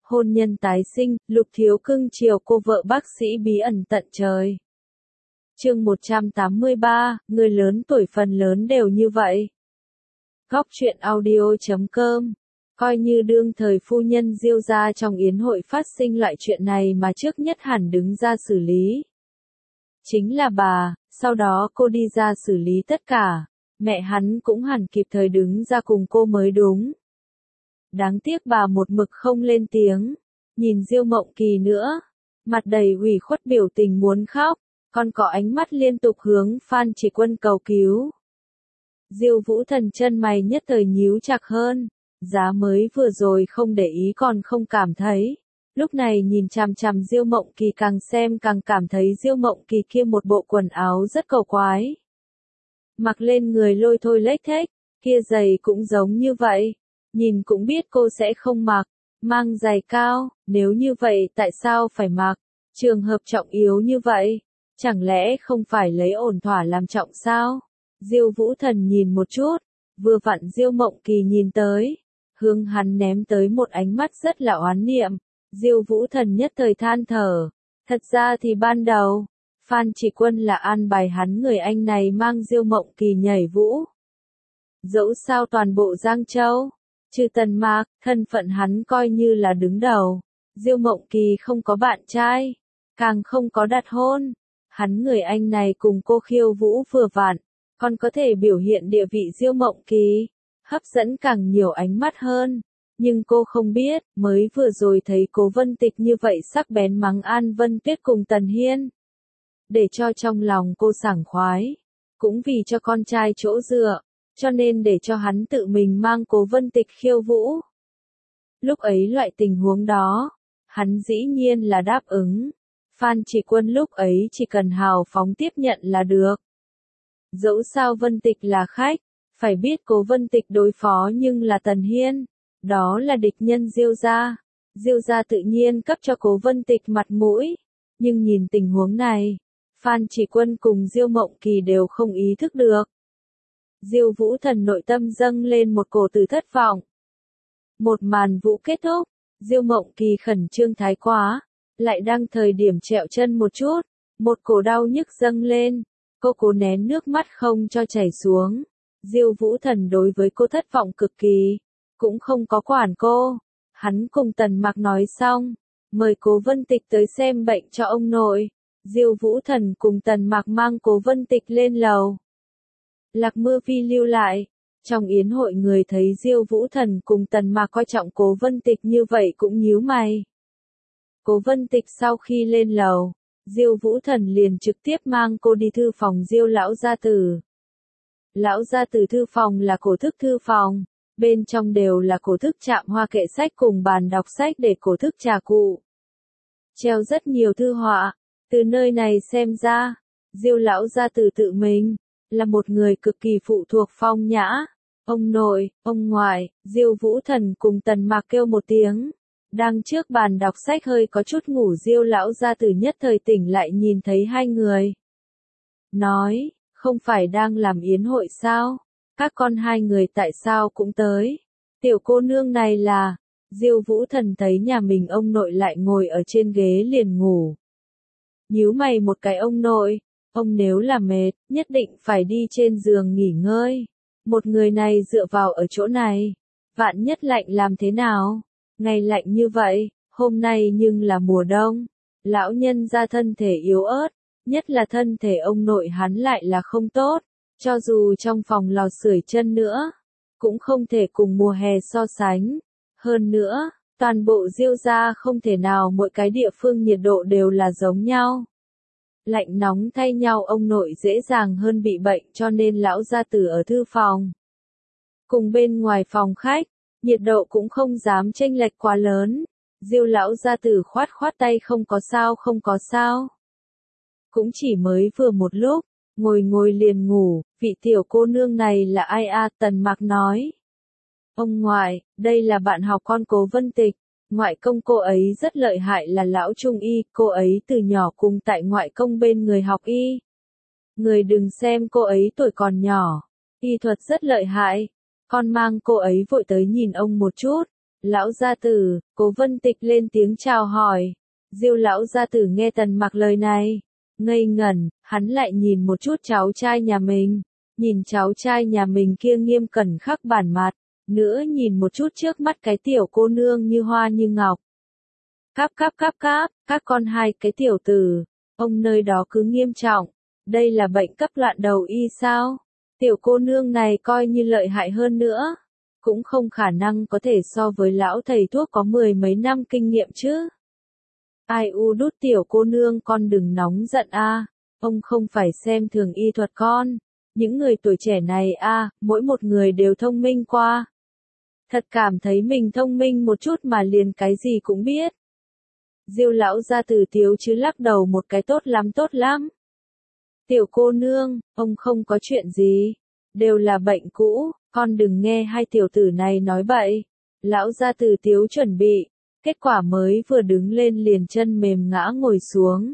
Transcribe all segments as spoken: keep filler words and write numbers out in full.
Hôn nhân tái sinh, Lục Thiếu cưng chiều cô vợ bác sĩ bí ẩn tận trời. Chương một trăm tám mươi ba, người lớn tuổi phần lớn đều như vậy. Góc truyện audio chấm com. Coi như đương thời phu nhân Diêu gia trong yến hội phát sinh loại chuyện này mà trước nhất hẳn đứng ra xử lý. Chính là bà, sau đó cô đi ra xử lý tất cả, mẹ hắn cũng hẳn kịp thời đứng ra cùng cô mới đúng. Đáng tiếc bà một mực không lên tiếng, nhìn Diêu Mộng Kỳ nữa, mặt đầy ủy khuất biểu tình muốn khóc, còn có ánh mắt liên tục hướng Phan Chỉ Quân cầu cứu. Diêu Vũ Thần chân mày nhất thời nhíu chặt hơn, giá mới vừa rồi không để ý còn không cảm thấy, lúc này nhìn chằm chằm Diêu Mộng Kỳ càng xem càng cảm thấy Diêu Mộng Kỳ kia một bộ quần áo rất cầu quái. Mặc lên người lôi thôi lếch thếch, kia giày cũng giống như vậy, nhìn cũng biết cô sẽ không mặc, mang giày cao, nếu như vậy tại sao phải mặc, trường hợp trọng yếu như vậy, chẳng lẽ không phải lấy ổn thỏa làm trọng sao? Diêu Vũ Thần nhìn một chút, vừa vặn Diêu Mộng Kỳ nhìn tới, hướng hắn ném tới một ánh mắt rất là oán niệm, Diêu Vũ Thần nhất thời than thở, thật ra thì ban đầu, Phan Chỉ Quân là an bài hắn người anh này mang Diêu Mộng Kỳ nhảy vũ. Dẫu sao toàn bộ Giang Châu, trừ Tần Mạc, thân phận hắn coi như là đứng đầu, Diêu Mộng Kỳ không có bạn trai, càng không có đặt hôn, hắn người anh này cùng cô khiêu vũ vừa vặn, còn có thể biểu hiện địa vị Diêu Mộng Kỳ, hấp dẫn càng nhiều ánh mắt hơn. Nhưng cô không biết, mới vừa rồi thấy Cố Vân Tịch như vậy sắc bén mắng An Vân Tuyết cùng Tần Hiên. Để cho trong lòng cô sảng khoái, cũng vì cho con trai chỗ dựa, cho nên để cho hắn tự mình mang Cố Vân Tịch khiêu vũ. Lúc ấy loại tình huống đó, hắn dĩ nhiên là đáp ứng. Phan Chỉ Quân lúc ấy chỉ cần hào phóng tiếp nhận là được. Dẫu sao Vân Tịch là khách, phải biết Cố Vân Tịch đối phó nhưng là Tần Hiên, đó là địch nhân Diêu gia. Diêu gia tự nhiên cấp cho Cố Vân Tịch mặt mũi, nhưng nhìn tình huống này, Phan Chỉ Quân cùng Diêu Mộng Kỳ đều không ý thức được. Diêu Vũ Thần nội tâm dâng lên một cổ tử thất vọng. Một màn vũ kết thúc, Diêu Mộng Kỳ khẩn trương thái quá, lại đang thời điểm trẹo chân một chút, một cổ đau nhức dâng lên, cô cố nén nước mắt không cho chảy xuống. Diêu Vũ Thần đối với cô thất vọng cực kỳ, cũng không có quản cô. Hắn cùng Tần Mạc nói xong, mời Cố Vân Tịch tới xem bệnh cho ông nội. Diêu Vũ Thần cùng Tần Mạc mang Cố Vân Tịch lên lầu. Lạc Mưa Phi lưu lại, trong yến hội người thấy Diêu Vũ Thần cùng Tần Mạc coi trọng Cố Vân Tịch như vậy cũng nhíu mày. Cố Vân Tịch sau khi lên lầu, Diêu Vũ Thần liền trực tiếp mang cô đi thư phòng Diêu lão gia tử. Lão gia tử thư phòng là cổ thức thư phòng, bên trong đều là cổ thức chạm hoa kệ sách cùng bàn đọc sách để cổ thức trà cụ. Treo rất nhiều thư họa, từ nơi này xem ra, Diêu lão gia tử tự mình là một người cực kỳ phụ thuộc phong nhã. Ông nội, ông ngoại, Diêu Vũ Thần cùng Tần Mạc kêu một tiếng. Đang trước bàn đọc sách hơi có chút ngủ Diêu lão gia tử nhất thời tỉnh lại nhìn thấy hai người. Nói, không phải đang làm yến hội sao? Các con hai người tại sao cũng tới? Tiểu cô nương này là... Diêu Vũ Thần thấy nhà mình ông nội lại ngồi ở trên ghế liền ngủ. Nhíu mày một cái ông nội, ông nếu là mệt, nhất định phải đi trên giường nghỉ ngơi. Một người này dựa vào ở chỗ này, vạn nhất lạnh làm thế nào? Ngày lạnh như vậy, hôm nay nhưng là mùa đông, lão nhân ra thân thể yếu ớt, nhất là thân thể ông nội hắn lại là không tốt, cho dù trong phòng lò sưởi chân nữa, cũng không thể cùng mùa hè so sánh. Hơn nữa, toàn bộ Diêu gia không thể nào mỗi cái địa phương nhiệt độ đều là giống nhau. Lạnh nóng thay nhau ông nội dễ dàng hơn bị bệnh cho nên lão gia tử ở thư phòng. Cùng bên ngoài phòng khách, nhiệt độ cũng không dám chênh lệch quá lớn. Diêu lão gia tử khoát khoát tay không có sao không có sao. Cũng chỉ mới vừa một lúc, ngồi ngồi liền ngủ, vị tiểu cô nương này là ai a? Tần Mạc nói. Ông ngoại, đây là bạn học con Cố Vân Tịch, ngoại công cô ấy rất lợi hại là lão trung y, cô ấy từ nhỏ cùng tại ngoại công bên người học y. Người đừng xem cô ấy tuổi còn nhỏ, y thuật rất lợi hại, con mang cô ấy vội tới nhìn ông một chút, Lão gia tử, Cố Vân Tịch lên tiếng chào hỏi. Diêu lão gia tử nghe Tần Mặc lời này, ngây ngẩn, hắn lại nhìn một chút cháu trai nhà mình, nhìn cháu trai nhà mình kia nghiêm cẩn khắc bản mặt, nữa nhìn một chút trước mắt cái tiểu cô nương như hoa như ngọc. Cáp cáp cáp cáp, các con hai cái tiểu tử, ông nơi đó cứ nghiêm trọng, đây là bệnh cấp loạn đầu y sao? Tiểu cô nương này coi như lợi hại hơn nữa, cũng không khả năng có thể so với lão thầy thuốc có mười mấy năm kinh nghiệm chứ. Ai u đút tiểu cô nương con đừng nóng giận a, ông không phải xem thường y thuật con, những người tuổi trẻ này a, mỗi một người đều thông minh qua. Thật cảm thấy mình thông minh một chút mà liền cái gì cũng biết. Diêu lão gia tử tiếu chứ lắc đầu một cái tốt lắm tốt lắm. Tiểu cô nương, ông không có chuyện gì, đều là bệnh cũ, con đừng nghe hai tiểu tử này nói bậy. Lão gia tử tiếu chuẩn bị, kết quả mới vừa đứng lên liền chân mềm ngã ngồi xuống.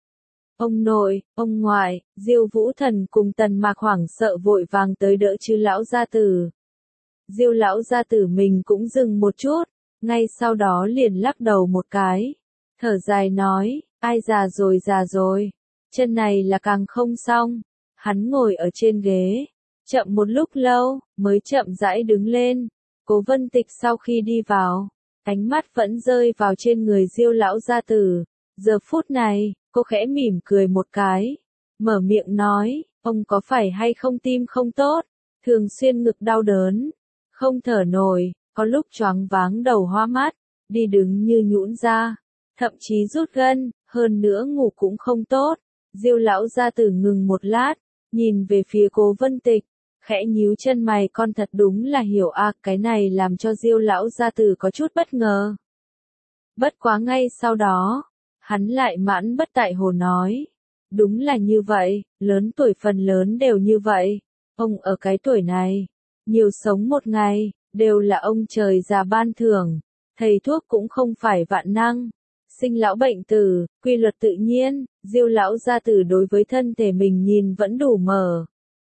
Ông nội, ông ngoại, Diêu Vũ Thần cùng Tần Mạc hoảng sợ vội vàng tới đỡ chứ lão gia tử. Diêu lão gia tử mình cũng dừng một chút, ngay sau đó liền lắc đầu một cái, thở dài nói, ai già rồi già rồi, chân này là càng không xong. Hắn ngồi ở trên ghế, chậm một lúc lâu, mới chậm rãi đứng lên. Cố Vân Tịch sau khi đi vào, ánh mắt vẫn rơi vào trên người Diêu lão gia tử. Giờ phút này, cô khẽ mỉm cười một cái, mở miệng nói, ông có phải hay không tim không tốt, thường xuyên ngực đau đớn, không thở nổi, có lúc choáng váng đầu hoa mắt, đi đứng như nhũn ra, thậm chí rút gân, hơn nữa ngủ cũng không tốt. Diêu lão gia tử ngừng một lát, nhìn về phía Cố Vân Tịch, khẽ nhíu chân mày, con thật đúng là hiểu a, à, cái này làm cho Diêu lão gia tử có chút bất ngờ. Bất quá ngay sau đó, hắn lại mãn bất tại hồ nói, đúng là như vậy, lớn tuổi phần lớn đều như vậy, ông ở cái tuổi này, nhiều sống một ngày, đều là ông trời già ban thưởng, thầy thuốc cũng không phải vạn năng. Sinh lão bệnh tử, quy luật tự nhiên, Diêu lão gia tử đối với thân thể mình nhìn vẫn đủ mở.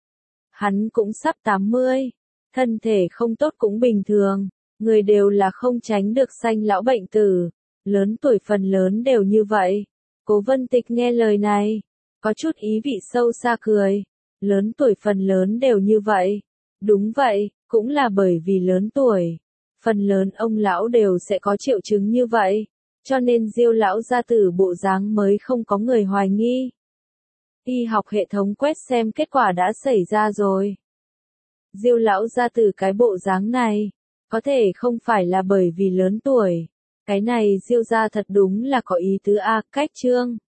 Hắn cũng sắp tám mươi, thân thể không tốt cũng bình thường, người đều là không tránh được sanh lão bệnh tử, lớn tuổi phần lớn đều như vậy. Cố Vân Tịch nghe lời này, có chút ý vị sâu xa cười, lớn tuổi phần lớn đều như vậy. Đúng vậy, cũng là bởi vì lớn tuổi, phần lớn ông lão đều sẽ có triệu chứng như vậy. Cho nên Diêu lão gia tử bộ dáng mới không có người hoài nghi. Y học hệ thống quét xem kết quả đã xảy ra rồi. Diêu lão gia tử cái bộ dáng này, có thể không phải là bởi vì lớn tuổi. Cái này Diêu gia thật đúng là có ý tứ a, cách chương.